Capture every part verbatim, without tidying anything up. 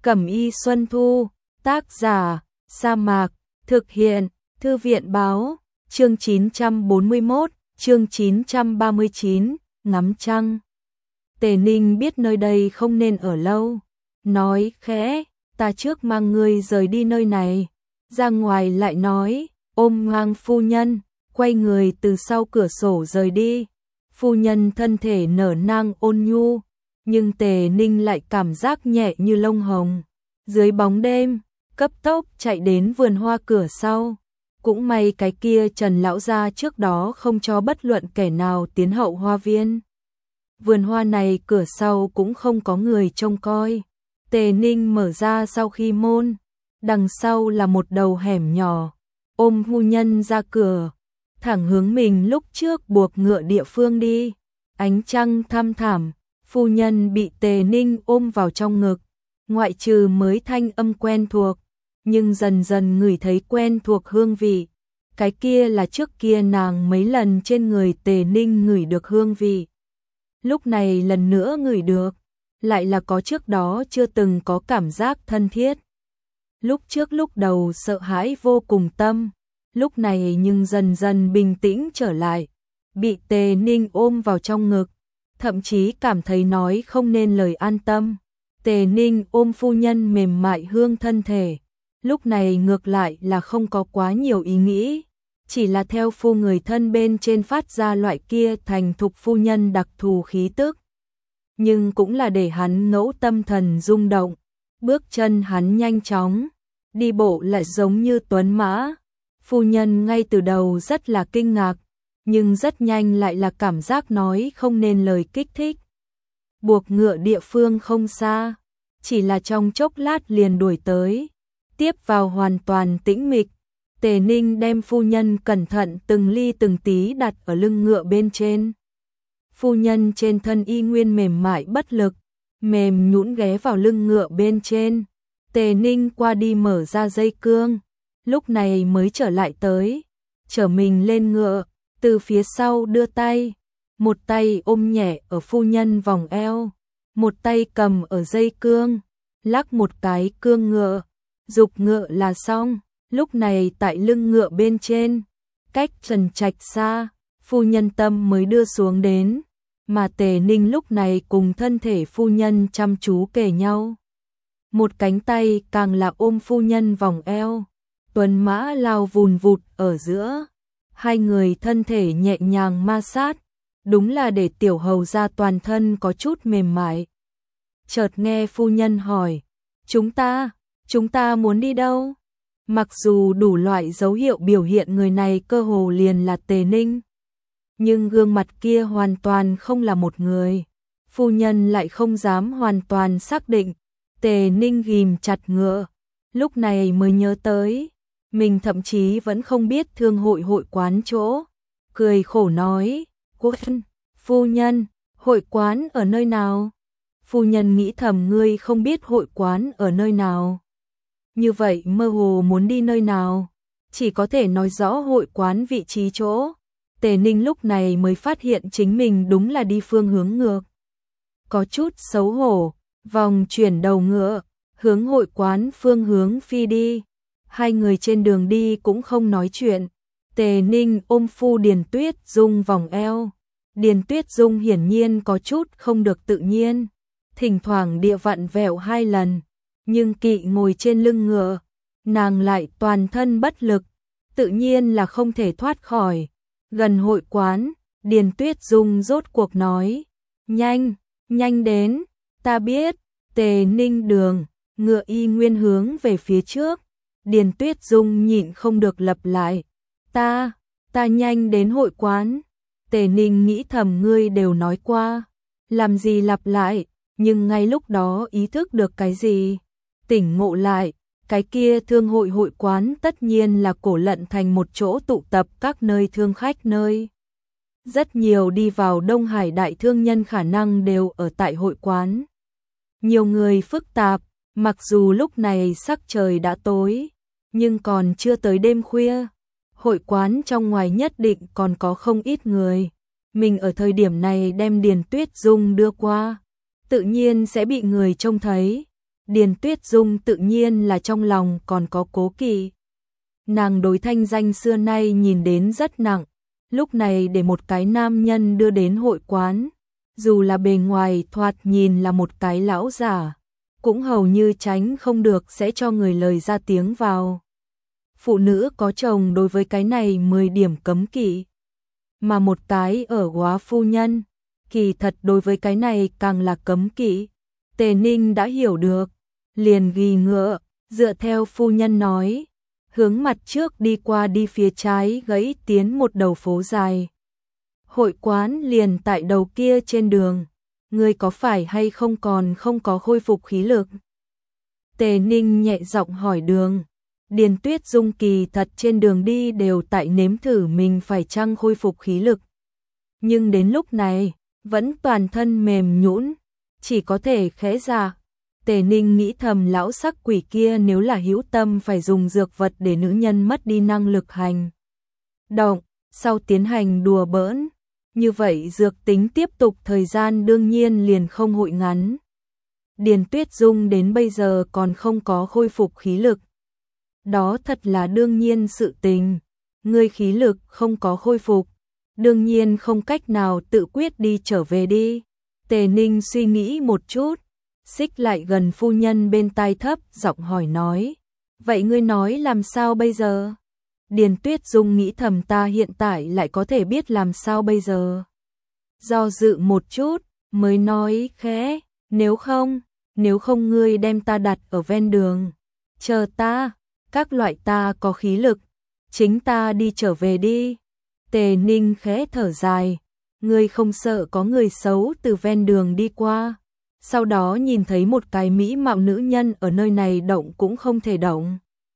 Cẩm y Xuân Thu, tác giả, Sa Mạc, thực hiện, Thư viện báo, chương chín trăm bốn mươi mốt, chương chín trăm ba mươi chín, ngắm trăng. Tề Ninh biết nơi đây không nên ở lâu, nói khẽ, ta trước mang ngươi rời đi nơi này. Ra ngoài lại nói, ôm ngang phu nhân, quay người từ sau cửa sổ rời đi. Phu nhân thân thể nở nang ôn nhu, nhưng Tề Ninh lại cảm giác nhẹ như lông hồng. Dưới bóng đêm, cấp tốc chạy đến vườn hoa cửa sau. Cũng may cái kia Trần lão gia trước đó không cho bất luận kẻ nào tiến hậu hoa viên. Vườn hoa này cửa sau cũng không có người trông coi. Tề Ninh mở ra sau khi môn, đằng sau là một đầu hẻm nhỏ, ôm phu nhân ra cửa, thẳng hướng mình lúc trước buộc ngựa địa phương đi. Ánh trăng thăm thẳm, phu nhân bị Tề Ninh ôm vào trong ngực, ngoại trừ mới thanh âm quen thuộc, nhưng dần dần ngửi thấy quen thuộc hương vị. Cái kia là trước kia nàng mấy lần trên người Tề Ninh ngửi được hương vị. Lúc này lần nữa ngửi được, lại là có trước đó chưa từng có cảm giác thân thiết. Lúc trước lúc đầu sợ hãi vô cùng tâm, lúc này nhưng dần dần bình tĩnh trở lại, bị Tề Ninh ôm vào trong ngực, thậm chí cảm thấy nói không nên lời an tâm. Tề Ninh ôm phu nhân mềm mại hương thân thể, lúc này ngược lại là không có quá nhiều ý nghĩ, chỉ là theo phu người thân bên trên phát ra loại kia thành thục phu nhân đặc thù khí tức. Nhưng cũng là để hắn ngẫu tâm thần rung động, bước chân hắn nhanh chóng, đi bộ lại giống như tuấn mã. Phu nhân ngay từ đầu rất là kinh ngạc, nhưng rất nhanh lại là cảm giác nói không nên lời kích thích. Buộc ngựa địa phương không xa, chỉ là trong chốc lát liền đuổi tới, tiếp vào hoàn toàn tĩnh mịch. Tề Ninh đem phu nhân cẩn thận từng ly từng tí đặt ở lưng ngựa bên trên. Phu nhân trên thân y nguyên mềm mại bất lực, mềm nhũn ghé vào lưng ngựa bên trên. Tề Ninh qua đi mở ra dây cương, lúc này mới trở lại tới, trở mình lên ngựa, từ phía sau đưa tay, một tay ôm nhẹ ở phu nhân vòng eo, một tay cầm ở dây cương, lắc một cái cương ngựa, dục ngựa là xong. Lúc này tại lưng ngựa bên trên, cách Trần Trạch xa, phu nhân tâm mới đưa xuống đến, mà Tề Ninh lúc này cùng thân thể phu nhân chăm chú kề nhau. Một cánh tay càng là ôm phu nhân vòng eo, tuấn mã lao vùn vụt ở giữa, hai người thân thể nhẹ nhàng ma sát, đúng là để tiểu hầu ra toàn thân có chút mềm mại. Chợt nghe phu nhân hỏi, chúng ta, chúng ta muốn đi đâu? Mặc dù đủ loại dấu hiệu biểu hiện người này cơ hồ liền là Tề Ninh, nhưng gương mặt kia hoàn toàn không là một người. Phu nhân lại không dám hoàn toàn xác định. Tề Ninh ghim chặt ngựa, lúc này mới nhớ tới, mình thậm chí vẫn không biết thương hội hội quán chỗ. Cười khổ nói, quân, phu nhân, hội quán ở nơi nào? Phu nhân nghĩ thầm ngươi không biết hội quán ở nơi nào. Như vậy mơ hồ muốn đi nơi nào, chỉ có thể nói rõ hội quán vị trí chỗ. Tề Ninh lúc này mới phát hiện chính mình đúng là đi phương hướng ngược. Có chút xấu hổ, vòng chuyển đầu ngựa, hướng hội quán phương hướng phi đi. Hai người trên đường đi cũng không nói chuyện. Tề Ninh ôm phu Điền Tuyết Dung vòng eo. Điền Tuyết Dung hiển nhiên có chút không được tự nhiên, thỉnh thoảng địa vặn vẹo hai lần. Nhưng kỵ ngồi trên lưng ngựa, nàng lại toàn thân bất lực, tự nhiên là không thể thoát khỏi. Gần hội quán, Điền Tuyết Dung rốt cuộc nói, nhanh, nhanh đến, ta biết. Tề Ninh đường, ngựa y nguyên hướng về phía trước. Điền Tuyết Dung nhịn không được lặp lại, ta, ta nhanh đến hội quán. Tề Ninh nghĩ thầm ngươi đều nói qua, làm gì lặp lại, nhưng ngay lúc đó ý thức được cái gì. Tỉnh ngộ lại, cái kia thương hội hội quán tất nhiên là Cổ Lận thành một chỗ tụ tập các nơi thương khách nơi. Rất nhiều đi vào Đông Hải đại thương nhân khả năng đều ở tại hội quán. Nhiều người phức tạp, mặc dù lúc này sắc trời đã tối, nhưng còn chưa tới đêm khuya. Hội quán trong ngoài nhất định còn có không ít người. Mình ở thời điểm này đem Điền Tuyết Dung đưa qua, tự nhiên sẽ bị người trông thấy. Điền Tuyết Dung tự nhiên là trong lòng còn có cố kỵ. Nàng đối thanh danh xưa nay nhìn đến rất nặng, lúc này để một cái nam nhân đưa đến hội quán, dù là bề ngoài thoạt nhìn là một cái lão giả, cũng hầu như tránh không được sẽ cho người lời ra tiếng vào. Phụ nữ có chồng đối với cái này mười điểm cấm kỵ, mà một cái ở góa phu nhân, kỳ thật đối với cái này càng là cấm kỵ. Tề Ninh đã hiểu được, liền ghi ngựa, dựa theo phu nhân nói, hướng mặt trước đi qua đi phía trái gãy tiến một đầu phố dài. Hội quán liền tại đầu kia trên đường, ngươi có phải hay không còn không có khôi phục khí lực? Tề Ninh nhẹ giọng hỏi đường. Điền Tuyết Dung kỳ thật trên đường đi đều tại nếm thử mình phải chăng khôi phục khí lực. Nhưng đến lúc này, vẫn toàn thân mềm nhũn, chỉ có thể khẽ dạ. Tề Ninh nghĩ thầm lão sắc quỷ kia nếu là hữu tâm phải dùng dược vật để nữ nhân mất đi năng lực hành động, sau tiến hành đùa bỡn, như vậy dược tính tiếp tục thời gian đương nhiên liền không hội ngắn. Điền Tuyết Dung đến bây giờ còn không có khôi phục khí lực. Đó thật là đương nhiên sự tình, ngươi khí lực không có khôi phục, đương nhiên không cách nào tự quyết đi trở về đi. Tề Ninh suy nghĩ một chút, xích lại gần phu nhân bên tai thấp giọng hỏi nói, vậy ngươi nói làm sao bây giờ? Điền Tuyết Dung nghĩ thầm ta hiện tại lại có thể biết làm sao bây giờ. Do dự một chút, mới nói khẽ, nếu không, nếu không ngươi đem ta đặt ở ven đường, chờ ta, các loại ta có khí lực, chính ta đi trở về đi. Tề Ninh khẽ thở dài, ngươi không sợ có người xấu từ ven đường đi qua, sau đó nhìn thấy một cái mỹ mạo nữ nhân ở nơi này động cũng không thể động.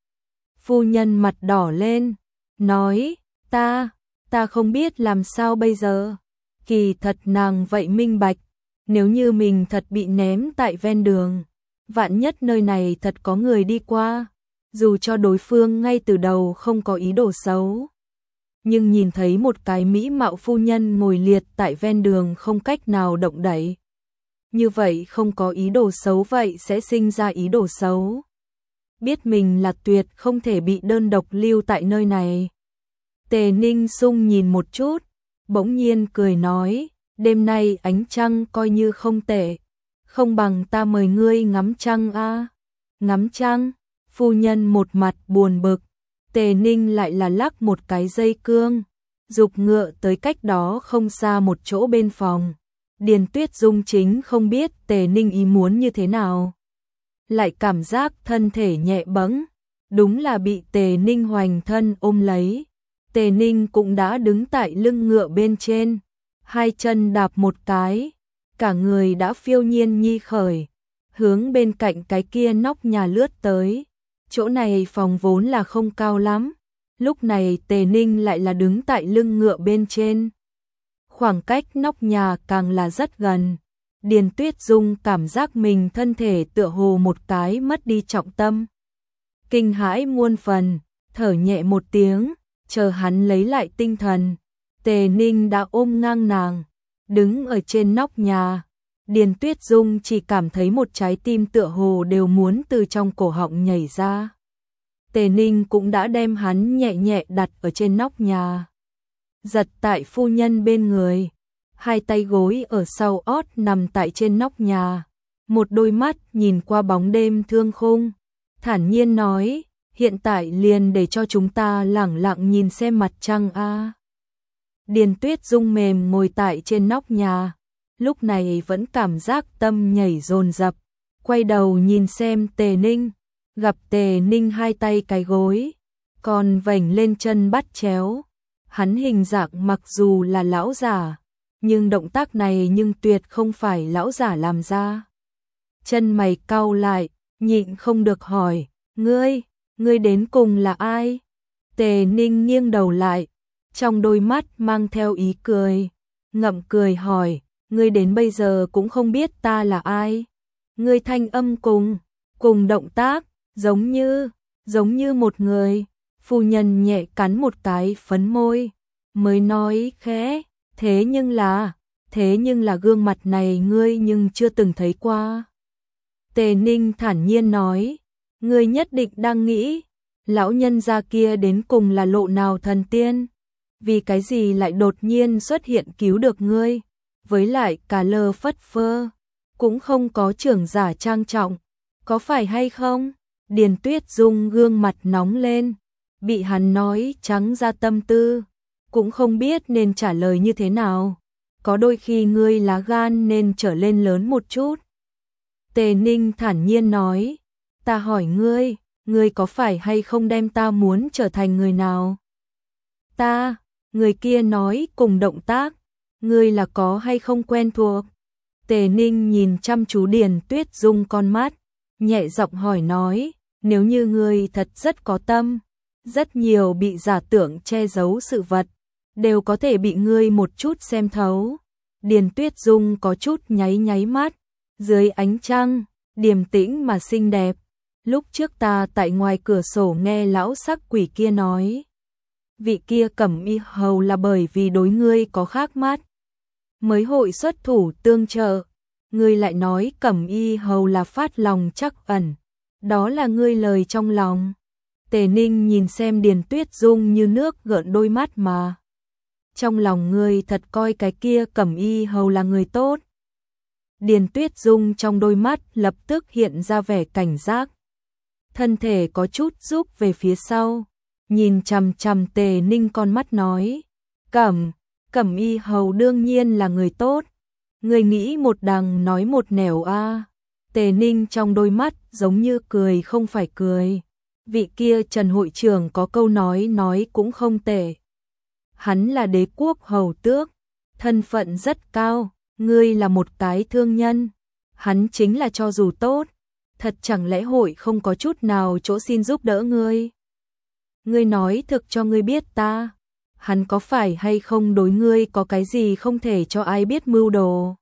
Phu nhân mặt đỏ lên, nói, ta, ta không biết làm sao bây giờ. Kỳ thật nàng vậy minh bạch, nếu như mình thật bị ném tại ven đường, vạn nhất nơi này thật có người đi qua, dù cho đối phương ngay từ đầu không có ý đồ xấu, nhưng nhìn thấy một cái mỹ mạo phu nhân ngồi liệt tại ven đường không cách nào động đậy, như vậy không có ý đồ xấu vậy sẽ sinh ra ý đồ xấu. Biết mình là tuyệt không thể bị đơn độc lưu tại nơi này. Tề Ninh sung nhìn một chút, bỗng nhiên cười nói, đêm nay ánh trăng coi như không tệ, không bằng ta mời ngươi ngắm trăng a. Ngắm trăng? Phu nhân một mặt buồn bực. Tề Ninh lại là lắc một cái dây cương, giục ngựa tới cách đó không xa một chỗ bên phòng. Điền Tuyết Dung chính không biết Tề Ninh ý muốn như thế nào, lại cảm giác thân thể nhẹ bẫng, đúng là bị Tề Ninh hoành thân ôm lấy. Tề Ninh cũng đã đứng tại lưng ngựa bên trên, hai chân đạp một cái, cả người đã phiêu nhiên nhi khởi, hướng bên cạnh cái kia nóc nhà lướt tới. Chỗ này phòng vốn là không cao lắm, lúc này Tề Ninh lại là đứng tại lưng ngựa bên trên. Khoảng cách nóc nhà càng là rất gần. Điền Tuyết Dung cảm giác mình thân thể tựa hồ một cái mất đi trọng tâm. Kinh hãi muôn phần, thở nhẹ một tiếng, chờ hắn lấy lại tinh thần. Tề Ninh đã ôm ngang nàng, đứng ở trên nóc nhà. Điền Tuyết Dung chỉ cảm thấy một trái tim tựa hồ đều muốn từ trong cổ họng nhảy ra. Tề Ninh cũng đã đem hắn nhẹ nhẹ đặt ở trên nóc nhà, giật tại phu nhân bên người, hai tay gối ở sau ót nằm tại trên nóc nhà, một đôi mắt nhìn qua bóng đêm thương khung, thản nhiên nói, hiện tại liền để cho chúng ta lẳng lặng nhìn xem mặt trăng a. Điền Tuyết Dung mềm ngồi tại trên nóc nhà, lúc này vẫn cảm giác tâm nhảy dồn dập, quay đầu nhìn xem Tề Ninh, gặp Tề Ninh hai tay cái gối, còn vểnh lên chân bắt chéo. Hắn hình dạng mặc dù là lão giả, nhưng động tác này nhưng tuyệt không phải lão giả làm ra. Chân mày cau lại, nhịn không được hỏi, ngươi, ngươi đến cùng là ai? Tề Ninh nghiêng đầu lại, trong đôi mắt mang theo ý cười, ngậm cười hỏi, ngươi đến bây giờ cũng không biết ta là ai? Ngươi thanh âm cùng, cùng động tác, giống như, giống như một người. Phu nhân nhẹ cắn một cái phấn môi, mới nói khẽ, thế nhưng là, thế nhưng là gương mặt này ngươi nhưng chưa từng thấy qua. Tề Ninh thản nhiên nói, ngươi nhất định đang nghĩ, lão nhân gia kia đến cùng là lộ nào thần tiên, vì cái gì lại đột nhiên xuất hiện cứu được ngươi, với lại cả lơ phất phơ, cũng không có trưởng giả trang trọng, có phải hay không? Điền Tuyết Dung gương mặt nóng lên, bị hắn nói trắng ra tâm tư, cũng không biết nên trả lời như thế nào, có đôi khi ngươi lá gan nên trở lên lớn một chút. Tề Ninh thản nhiên nói, ta hỏi ngươi, ngươi có phải hay không đem ta muốn trở thành người nào? Ta, người kia nói cùng động tác, ngươi là có hay không quen thuộc? Tề Ninh nhìn chăm chú Điền Tuyết Dung con mắt, nhẹ giọng hỏi nói, nếu như ngươi thật rất có tâm, rất nhiều bị giả tưởng che giấu sự vật, đều có thể bị ngươi một chút xem thấu. Điền Tuyết Dung có chút nháy nháy mắt, dưới ánh trăng, điềm tĩnh mà xinh đẹp. Lúc trước ta tại ngoài cửa sổ nghe lão sắc quỷ kia nói, vị kia Cẩm Y Hầu là bởi vì đối ngươi có khác mắt, mới hội xuất thủ tương trợ. Ngươi lại nói Cẩm Y Hầu là phát lòng trắc ẩn, đó là ngươi lời trong lòng. Tề Ninh nhìn xem Điền Tuyết Dung như nước gợn đôi mắt mà. Trong lòng ngươi thật coi cái kia Cẩm Y Hầu là người tốt. Điền Tuyết Dung trong đôi mắt lập tức hiện ra vẻ cảnh giác. Thân thể có chút rút về phía sau, nhìn chằm chằm Tề Ninh con mắt nói, Cẩm, Cẩm Y Hầu đương nhiên là người tốt. Người nghĩ một đằng nói một nẻo a. À. Tề Ninh trong đôi mắt giống như cười không phải cười. Vị kia Trần hội trưởng có câu nói nói cũng không tệ. Hắn là đế quốc hầu tước, thân phận rất cao, ngươi là một cái thương nhân. Hắn chính là cho dù tốt, thật chẳng lẽ hội không có chút nào chỗ xin giúp đỡ ngươi. Ngươi nói thực cho ngươi biết ta, hắn có phải hay không đối ngươi có cái gì không thể cho ai biết mưu đồ.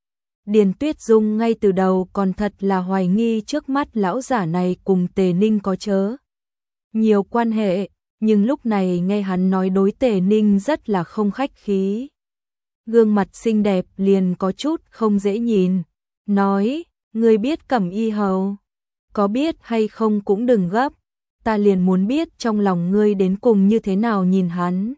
Điền Tuyết Dung ngay từ đầu còn thật là hoài nghi trước mắt lão giả này cùng Tề Ninh có chớ nhiều quan hệ, nhưng lúc này nghe hắn nói đối Tề Ninh rất là không khách khí. Gương mặt xinh đẹp liền có chút không dễ nhìn, nói, ngươi biết Cẩm Y Hầu, có biết hay không cũng đừng gấp, ta liền muốn biết trong lòng ngươi đến cùng như thế nào nhìn hắn.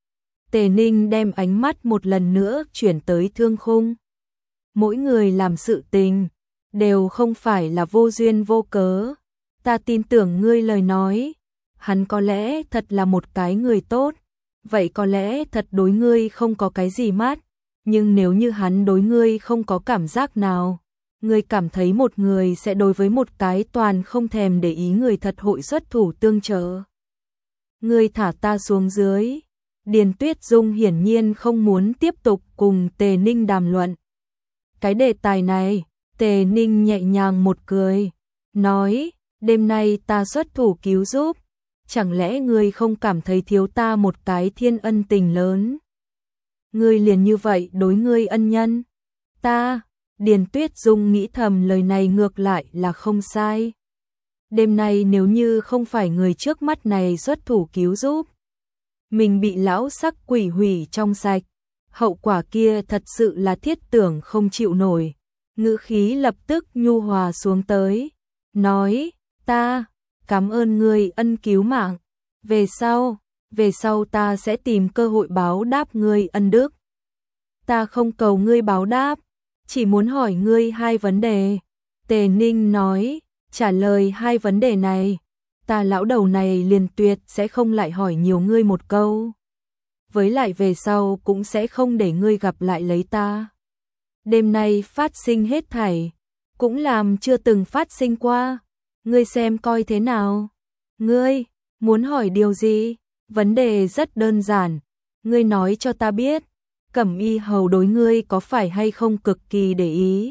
Tề Ninh đem ánh mắt một lần nữa chuyển tới Thương Khung. Mỗi người làm sự tình, đều không phải là vô duyên vô cớ. Ta tin tưởng ngươi lời nói, hắn có lẽ thật là một cái người tốt, vậy có lẽ thật đối ngươi không có cái gì mát, nhưng nếu như hắn đối ngươi không có cảm giác nào, ngươi cảm thấy một người sẽ đối với một cái toàn không thèm để ý người thật hội xuất thủ tương trợ. Ngươi thả ta xuống dưới. Điền Tuyết Dung hiển nhiên không muốn tiếp tục cùng Tề Ninh đàm luận. Cái đề tài này, Tề Ninh nhẹ nhàng một cười, nói, đêm nay ta xuất thủ cứu giúp, chẳng lẽ ngươi không cảm thấy thiếu ta một cái thiên ân tình lớn? Ngươi liền như vậy đối ngươi ân nhân? Ta, Điền Tuyết Dung nghĩ thầm lời này ngược lại là không sai. Đêm nay nếu như không phải người trước mắt này xuất thủ cứu giúp, mình bị lão sắc quỷ hủy trong sạch, hậu quả kia thật sự là thiết tưởng không chịu nổi. Ngữ khí lập tức nhu hòa xuống tới, nói, ta, cảm ơn ngươi ân cứu mạng, về sau, về sau ta sẽ tìm cơ hội báo đáp ngươi ân đức. Ta không cầu ngươi báo đáp, chỉ muốn hỏi ngươi hai vấn đề. Tề Ninh nói, trả lời hai vấn đề này, ta lão đầu này liền tuyệt sẽ không lại hỏi nhiều ngươi một câu. Với lại về sau cũng sẽ không để ngươi gặp lại lấy ta. Đêm nay phát sinh hết thảy, cũng làm chưa từng phát sinh qua. Ngươi xem coi thế nào? Ngươi, muốn hỏi điều gì? Vấn đề rất đơn giản. Ngươi nói cho ta biết, Cẩm Y Hầu đối ngươi có phải hay không cực kỳ để ý?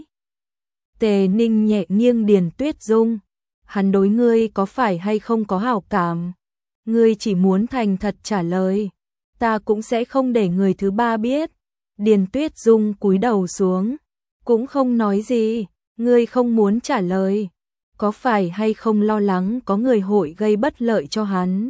Tề Ninh nhẹ nghiêng Điền Tuyết Dung. Hắn đối ngươi có phải hay không có hảo cảm? Ngươi chỉ muốn thành thật trả lời, ta cũng sẽ không để người thứ ba biết. Điền Tuyết Dung cúi đầu xuống, cũng không nói gì. Ngươi không muốn trả lời, có phải hay không lo lắng có người hội gây bất lợi cho hắn?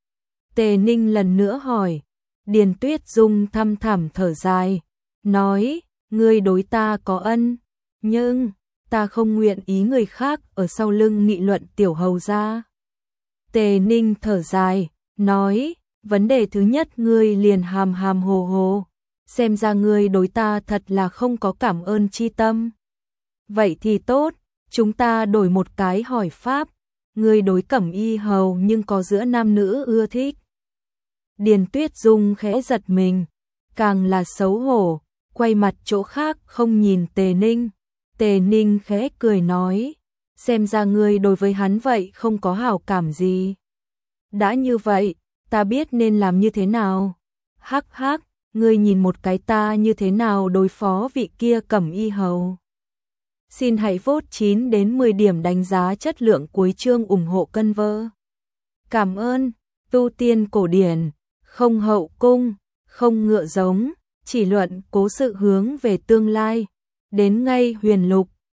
Tề Ninh lần nữa hỏi. Điền Tuyết Dung thăm thẳm thở dài, nói, ngươi đối ta có ân, nhưng ta không nguyện ý người khác ở sau lưng nghị luận tiểu hầu gia. Tề Ninh thở dài, nói, vấn đề thứ nhất ngươi liền hàm hàm hồ hồ, xem ra ngươi đối ta thật là không có cảm ơn chi tâm. Vậy thì tốt, chúng ta đổi một cái hỏi pháp, ngươi đối Cẩm Y hầu nhưng có giữa nam nữ ưa thích. Điền Tuyết Dung khẽ giật mình, càng là xấu hổ, quay mặt chỗ khác không nhìn Tề Ninh. Tề Ninh khẽ cười nói, xem ra ngươi đối với hắn vậy không có hảo cảm gì. Đã như vậy, ta biết nên làm như thế nào. Hắc hắc, ngươi nhìn một cái ta như thế nào đối phó vị kia Cẩm Y hầu. Xin hãy vote chín đến mười điểm đánh giá chất lượng cuối chương ủng hộ cân vơ. Cảm ơn, tu tiên cổ điển, không hậu cung, không ngựa giống, chỉ luận cố sự hướng về tương lai. Đến ngay huyền lục,